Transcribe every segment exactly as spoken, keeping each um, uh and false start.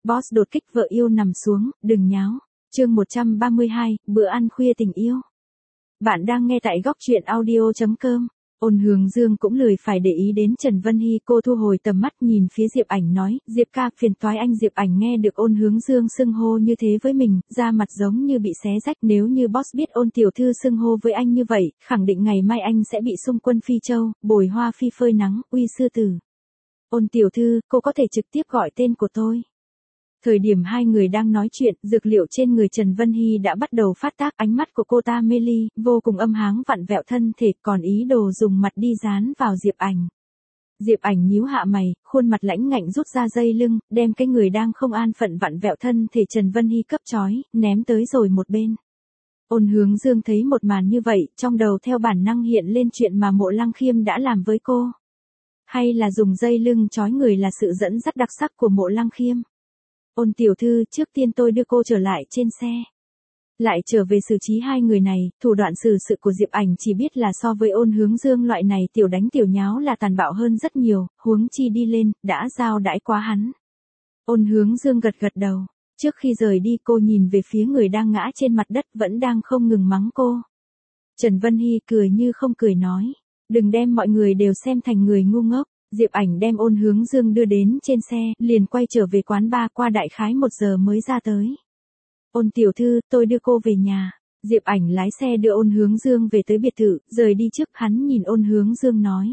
Boss đột kích vợ yêu nằm xuống, đừng nháo. Chương một trăm ba mươi hai, bữa ăn khuya tình yêu. Bạn đang nghe tại góc truyện audio chấm com. Ôn Hướng Dương cũng lười phải để ý đến Trần Vân Hy, cô thu hồi tầm mắt nhìn phía Diệp Ảnh nói, Diệp ca, phiền toái anh. Diệp Ảnh nghe được Ôn Hướng Dương xưng hô như thế với mình, da mặt giống như bị xé rách. Nếu như boss biết Ôn tiểu thư xưng hô với anh như vậy, khẳng định ngày mai anh sẽ bị xung quân Phi Châu, bồi hoa phi phơi nắng, uy sư tử. Ôn tiểu thư, cô có thể trực tiếp gọi tên của tôi. Thời điểm hai người đang nói chuyện, dược liệu trên người Trần Vân Hy đã bắt đầu phát tác, ánh mắt của cô ta mê ly, vô cùng âm háng vặn vẹo thân thể, còn ý đồ dùng mặt đi dán vào Diệp Ảnh. Diệp Ảnh nhíu hạ mày, khuôn mặt lãnh ngạnh rút ra dây lưng, đem cái người đang không an phận vặn vẹo thân thể Trần Vân Hy cấp trói, ném tới rồi một bên. Ôn Hướng Dương thấy một màn như vậy, trong đầu theo bản năng hiện lên chuyện mà Mộ Lăng Khiêm đã làm với cô. Hay là dùng dây lưng trói người là sự dẫn dắt đặc sắc của Mộ Lăng Khiêm. Ôn tiểu thư, trước tiên tôi đưa cô trở lại trên xe. Lại trở về xử trí hai người này, thủ đoạn xử sự của Diệp Ảnh chỉ biết là so với Ôn Hướng Dương loại này tiểu đánh tiểu nháo là tàn bạo hơn rất nhiều, huống chi đi lên, đã giao đãi quá hắn. Ôn Hướng Dương gật gật đầu. Trước khi rời đi cô nhìn về phía người đang ngã trên mặt đất vẫn đang không ngừng mắng cô. Trần Vân Hy cười như không cười nói, đừng đem mọi người đều xem thành người ngu ngốc. Diệp Ảnh đem Ôn Hướng Dương đưa đến trên xe, liền quay trở về quán bar, qua đại khái một giờ mới ra tới. Ôn tiểu thư, tôi đưa cô về nhà. Diệp Ảnh lái xe đưa Ôn Hướng Dương về tới biệt thự, rời đi trước hắn nhìn Ôn Hướng Dương nói.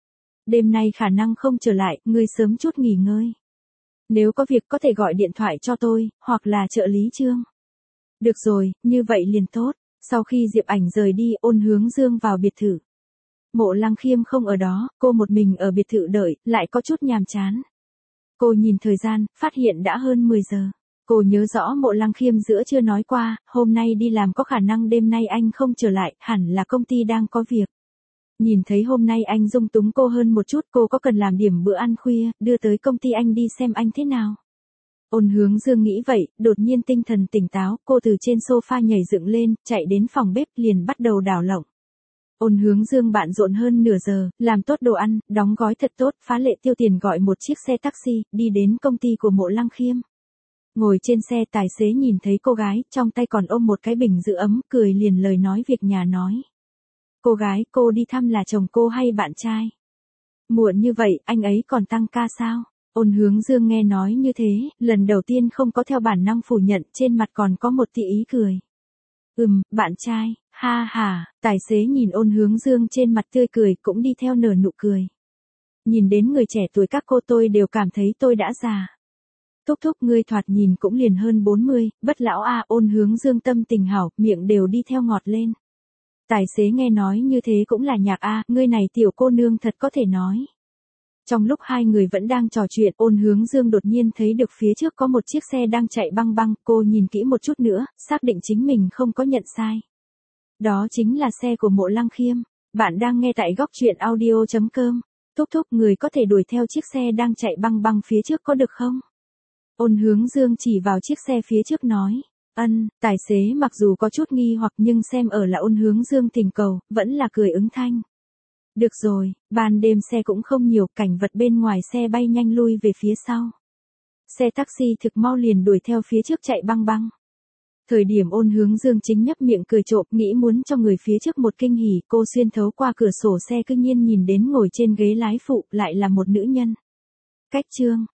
Đêm nay khả năng không trở lại, ngươi sớm chút nghỉ ngơi. Nếu có việc có thể gọi điện thoại cho tôi, hoặc là trợ lý Trương. Được rồi, như vậy liền tốt. Sau khi Diệp Ảnh rời đi, Ôn Hướng Dương vào biệt thự. Mộ Lăng Khiêm không ở đó, cô một mình ở biệt thự đợi, lại có chút nhàm chán. Cô nhìn thời gian, phát hiện đã hơn mười giờ. Cô nhớ rõ Mộ Lăng Khiêm giữa trưa nói qua, hôm nay đi làm có khả năng đêm nay anh không trở lại, hẳn là công ty đang có việc. Nhìn thấy hôm nay anh dung túng cô hơn một chút, cô có cần làm điểm bữa ăn khuya, đưa tới công ty anh đi xem anh thế nào. Ôn Hướng Dương nghĩ vậy, đột nhiên tinh thần tỉnh táo, cô từ trên sofa nhảy dựng lên, chạy đến phòng bếp liền bắt đầu đảo lẩu. Ôn Hướng Dương bận rộn hơn nửa giờ, làm tốt đồ ăn, đóng gói thật tốt, phá lệ tiêu tiền gọi một chiếc xe taxi, đi đến công ty của Mộ Lăng Khiêm. Ngồi trên xe, tài xế nhìn thấy cô gái, trong tay còn ôm một cái bình giữ ấm, cười liền lời nói việc nhà nói. Cô gái, cô đi thăm là chồng cô hay bạn trai? Muộn như vậy, anh ấy còn tăng ca sao? Ôn Hướng Dương nghe nói như thế, lần đầu tiên không có theo bản năng phủ nhận, trên mặt còn có một tí ý cười. Ừm, bạn trai. Ha ha, tài xế nhìn Ôn Hướng Dương trên mặt tươi cười cũng đi theo nở nụ cười. Nhìn đến người trẻ tuổi các cô tôi đều cảm thấy tôi đã già. Thúc thúc ngươi thoạt nhìn cũng liền hơn bốn mươi, bất lão a. Ôn Hướng Dương tâm tình hảo, miệng đều đi theo ngọt lên. Tài xế nghe nói như thế cũng là nhạc a, ngươi này tiểu cô nương thật có thể nói. Trong lúc hai người vẫn đang trò chuyện, Ôn Hướng Dương đột nhiên thấy được phía trước có một chiếc xe đang chạy băng băng, cô nhìn kỹ một chút nữa, xác định chính mình không có nhận sai. Đó chính là xe của Mộ Lăng Khiêm. Bạn đang nghe tại góc truyện audio chấm com. Thúc thúc, người có thể đuổi theo chiếc xe đang chạy băng băng phía trước có được không? Ôn Hướng Dương chỉ vào chiếc xe phía trước nói. Ân, tài xế mặc dù có chút nghi hoặc nhưng xem ở là Ôn Hướng Dương tình cầu, vẫn là cười ứng thanh. Được rồi, ban đêm xe cũng không nhiều, cảnh vật bên ngoài xe bay nhanh lui về phía sau. Xe taxi thực mau liền đuổi theo phía trước chạy băng băng. Thời điểm Ôn Hướng Dương chính nhấp miệng cười trộm, nghĩ muốn cho người phía trước một kinh hỉ, cô xuyên thấu qua cửa sổ xe cư nhiên nhìn đến ngồi trên ghế lái phụ, lại là một nữ nhân. Cách chương.